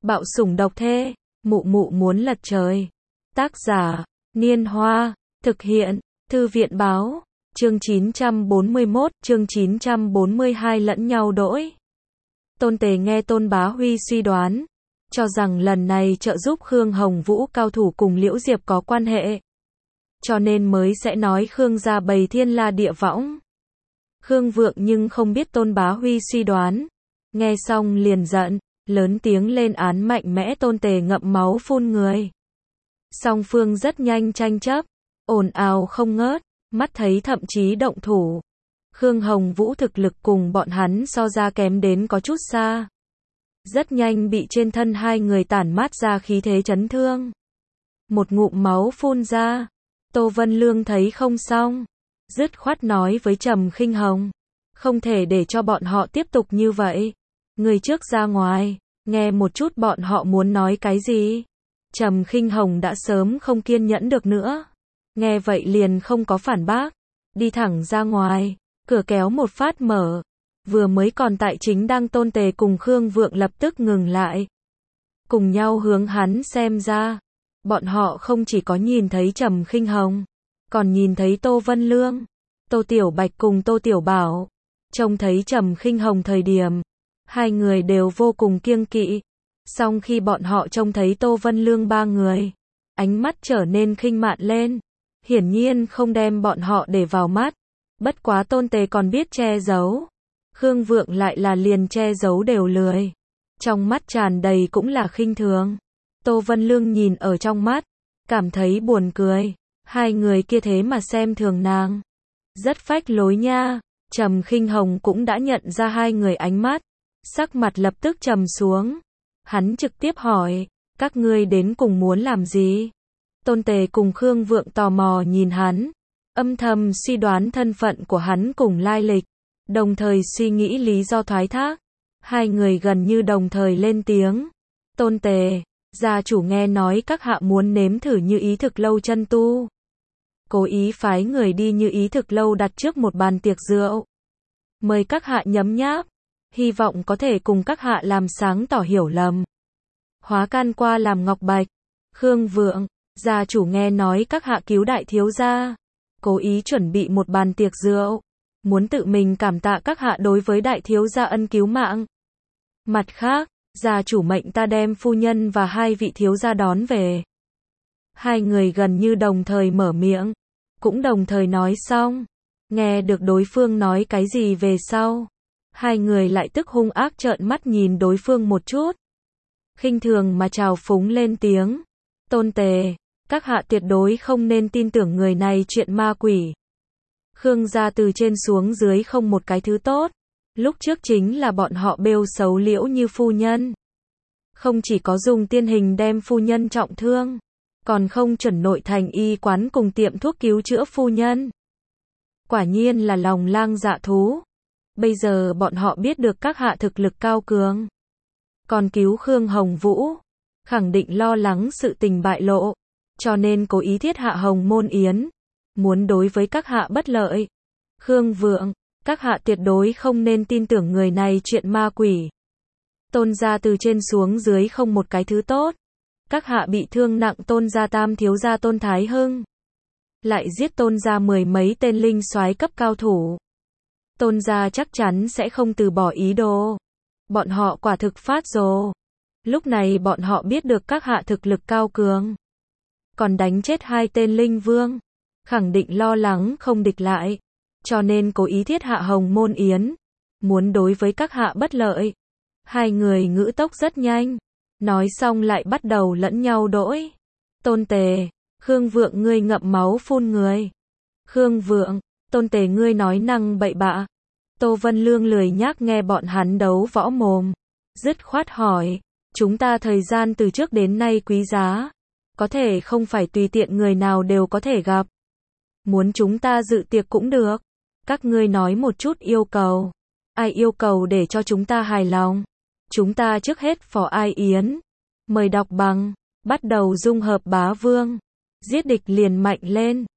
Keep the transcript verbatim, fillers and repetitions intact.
Bạo sủng độc thê, mụ mụ muốn lật trời. Tác giả, Niên Hoa, thực hiện, Thư viện Báo, chương chín trăm bốn mươi mốt, chương chín trăm bốn mươi hai lẫn nhau đỗi. Tôn Tề nghe Tôn Bá Huy suy đoán, cho rằng lần này trợ giúp Khương Hồng Vũ cao thủ cùng Liễu Diệp có quan hệ. Cho nên mới sẽ nói Khương gia bày thiên la địa võng. Khương Vượng nhưng không biết Tôn Bá Huy suy đoán. Nghe xong liền giận, lớn tiếng lên án mạnh mẽ Tôn Tề ngậm máu phun người. Song phương rất nhanh tranh chấp, ồn ào không ngớt, mắt thấy thậm chí động thủ. Khương Hồng Vũ thực lực cùng bọn hắn so ra kém đến có chút xa. Rất nhanh bị trên thân hai người tản mát ra khí thế chấn thương. Một ngụm máu phun ra, Tô Vân Lương thấy không xong, dứt khoát nói với Trầm Khinh Hồng, không thể để cho bọn họ tiếp tục như vậy. Người trước ra ngoài, nghe một chút bọn họ muốn nói cái gì. Trầm Khinh Hồng đã sớm không kiên nhẫn được nữa. Nghe vậy liền không có phản bác, đi thẳng ra ngoài, cửa kéo một phát mở. Vừa mới còn tại chính đang Tôn Tề cùng Khương Vượng lập tức ngừng lại. Cùng nhau hướng hắn xem ra. Bọn họ không chỉ có nhìn thấy Trầm Khinh Hồng, còn nhìn thấy Tô Vân Lương, Tô Tiểu Bạch cùng Tô Tiểu Bảo. Trông thấy Trầm Khinh Hồng thời điểm, hai người đều vô cùng kiêng kỵ. Song khi bọn họ trông thấy Tô Vân Lương ba người, ánh mắt trở nên khinh mạn lên. Hiển nhiên không đem bọn họ để vào mắt. Bất quá Tôn Tề còn biết che giấu. Khương Vượng lại là liền che giấu đều lười. Trong mắt tràn đầy cũng là khinh thường. Tô Vân Lương nhìn ở trong mắt, cảm thấy buồn cười. Hai người kia thế mà xem thường nàng. Rất phách lối nha. Trầm Khinh Hồng cũng đã nhận ra hai người ánh mắt. Sắc mặt lập tức trầm xuống. Hắn trực tiếp hỏi, các ngươi đến cùng muốn làm gì? Tôn Tề cùng Khương Vượng tò mò nhìn hắn, âm thầm suy đoán thân phận của hắn cùng lai lịch, đồng thời suy nghĩ lý do thoái thác. Hai người gần như đồng thời lên tiếng. Tôn Tề, gia chủ nghe nói các hạ muốn nếm thử Như Ý Thực Lâu chân tu. Cố ý phái người đi Như Ý Thực Lâu đặt trước một bàn tiệc rượu. Mời các hạ nhấm nháp, hy vọng có thể cùng các hạ làm sáng tỏ hiểu lầm. Hóa can qua làm ngọc bạch. Khương Vượng, gia chủ nghe nói các hạ cứu đại thiếu gia, cố ý chuẩn bị một bàn tiệc rượu, muốn tự mình cảm tạ các hạ đối với đại thiếu gia ân cứu mạng. Mặt khác, gia chủ mệnh ta đem phu nhân và hai vị thiếu gia đón về. Hai người gần như đồng thời mở miệng, cũng đồng thời nói xong. Nghe được đối phương nói cái gì về sau, hai người lại tức hung ác trợn mắt nhìn đối phương một chút. Khinh thường mà trào phúng lên tiếng. Tôn Tề, các hạ tuyệt đối không nên tin tưởng người này chuyện ma quỷ. Khương gia từ trên xuống dưới không một cái thứ tốt. Lúc trước chính là bọn họ bêu xấu Liễu Như phu nhân. Không chỉ có dùng tiên hình đem phu nhân trọng thương, còn không chuẩn nội thành y quán cùng tiệm thuốc cứu chữa phu nhân. Quả nhiên là lòng lang dạ thú. Bây giờ bọn họ biết được các hạ thực lực cao cường, còn cứu Khương Hồng Vũ, khẳng định lo lắng sự tình bại lộ, cho nên cố ý thiết hạ Hồng Môn Yến, muốn đối với các hạ bất lợi. Khương Vượng, các hạ tuyệt đối không nên tin tưởng người này chuyện ma quỷ. Tôn gia từ trên xuống dưới không một cái thứ tốt. Các hạ bị thương nặng Tôn gia tam thiếu gia Tôn Thái Hưng, lại giết Tôn gia mười mấy tên linh soái cấp cao thủ. Tôn gia chắc chắn sẽ không từ bỏ ý đồ. Bọn họ quả thực phát rồ. Lúc này bọn họ biết được các hạ thực lực cao cường, còn đánh chết hai tên linh vương, khẳng định lo lắng không địch lại, cho nên cố ý thiết hạ Hồng Môn Yến, muốn đối với các hạ bất lợi. Hai người ngữ tốc rất nhanh, nói xong lại bắt đầu lẫn nhau đỗi. Tôn Tề, Khương Vượng ngươi ngậm máu phun người. Khương Vượng, Tôn Tề ngươi nói năng bậy bạ. Tô Vân Lương lười nhác nghe bọn hắn đấu võ mồm, dứt khoát hỏi, chúng ta thời gian từ trước đến nay quý giá, có thể không phải tùy tiện người nào đều có thể gặp. Muốn chúng ta dự tiệc cũng được, các ngươi nói một chút yêu cầu, ai yêu cầu để cho chúng ta hài lòng. Chúng ta trước hết phò ai yến, mời đọc bằng, bắt đầu dung hợp bá vương, giết địch liền mạnh lên.